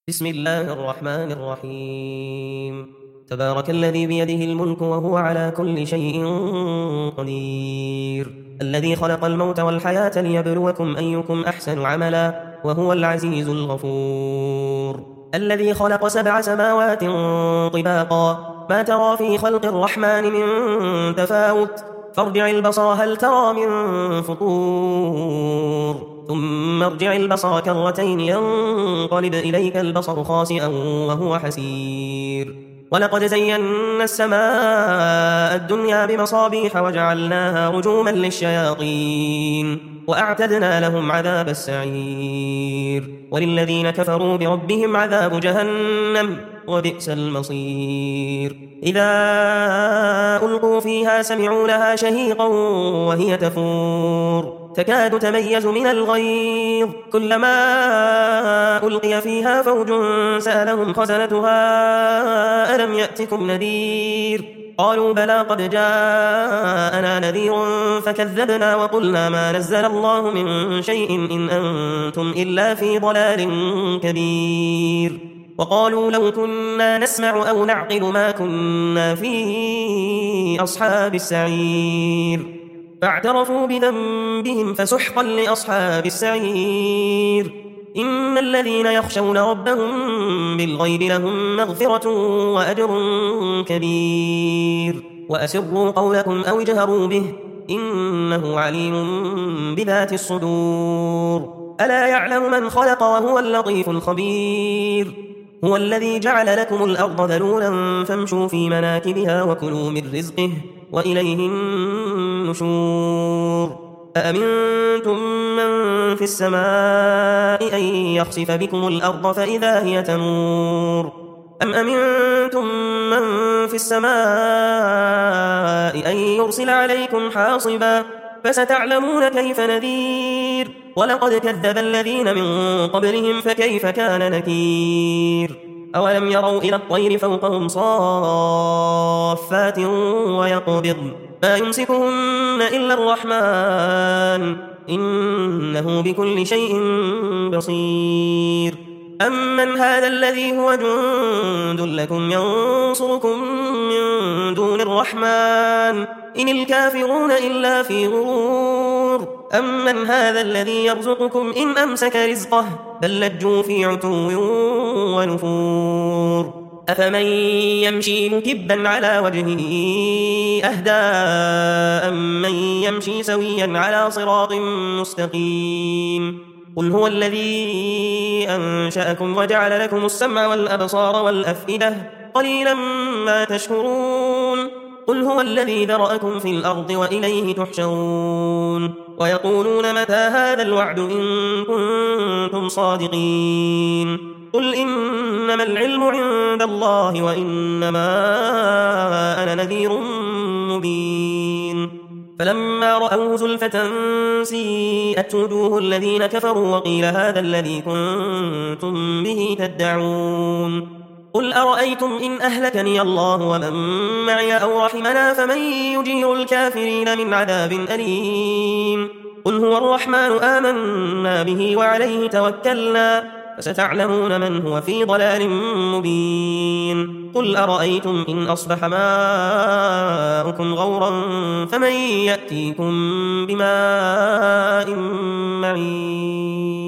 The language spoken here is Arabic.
بسم الله الرحمن الرحيم. تبارك الذي بيده الملك وهو على كل شيء قدير، الذي خلق الموت والحياة ليبلوكم أيكم أحسن عملا وهو العزيز الغفور، الذي خلق 7 سماوات طباقا ما ترى في خلق الرحمن من تفاوت فارجع البصر هل ترى من فطور ثم ارجع البصر كرتين ينقلب إليك البصر خاسئا وهو حسير، ولقد زينا السماء الدنيا بمصابيح وجعلناها رجوما للشياطين وأعتدنا لهم عذاب السعير، وللذين كفروا بربهم عذاب جهنم وبئس المصير. إذا ألقوا فيها سمعوا لها شهيقا وهي تفور تكاد تميز من الغيظ، كلما ألقي فيها فوج سألهم خزنتها ألم يأتكم نذير قالوا بلى قد جاءنا نذير فكذبنا وقلنا ما نزل الله من شيء إن أنتم إلا في ضلال كبير، وقالوا لو كنا نسمع أو نعقل ما كنا في أصحاب السعير، فاعترفوا بذنبهم فسحقا لأصحاب السعير. إن الذين يخشون ربهم بالغيب لهم مغفرة وأجر كبير، وأسروا قولكم أو اجهروا به إنه عليم بذات الصدور. ألا يعلم من خلق وهو اللطيف الخبير، هو الذي جعل لكم الأرض ذلولا فامشوا في مناكبها وكلوا من رزقه وإليه النشور. أأمنتم من في السماء أن يخسف بكم الأرض فإذا هي تمور أم أمنتم من في السماء أن يرسل عليكم حاصبا فستعلمون كيف نذير، ولقد كذب الذين من قبلهم فكيف كان نكير. أولم يروا إلى الطير فوقهم صافات ويقبضن ما يمسكهن إلا الرحمن إنه بكل شيء بصير. أمن هذا الذي هو جند لكم ينصركم من دون الرحمن إن الكافرون إلا في غرور. أمن هذا الذي يرزقكم إن أمسك رزقه بل لجوا في عتو ونفور. أفمن يمشي مكبا على وجهه أهدى أمن يمشي سويا على صراط مستقيم. قل هو الذي أنشأكم وجعل لكم السمع والأبصار والأفئدة قليلا ما تشكرون. قل هو الذي ذرأكم في الأرض وإليه تحشرون. ويقولون متى هذا الوعد إن كنتم صادقين. قل إنما العلم عند الله وإنما أنا نذير مبين. فلما رأوه زلفة سيئت وجوه الذين كفروا وقيل هذا الذي كنتم به تدعون. قل أرأيتم إن أهلكني الله ومن معي أو رحمنا فمن يجير الكافرين من عذاب أليم. قل هو الرحمن آمنا به وعليه توكلنا فستعلمون من هو في ضلال مبين. قل أرأيتم إن أصبح ماؤكم غورا فمن يأتيكم بماء معين.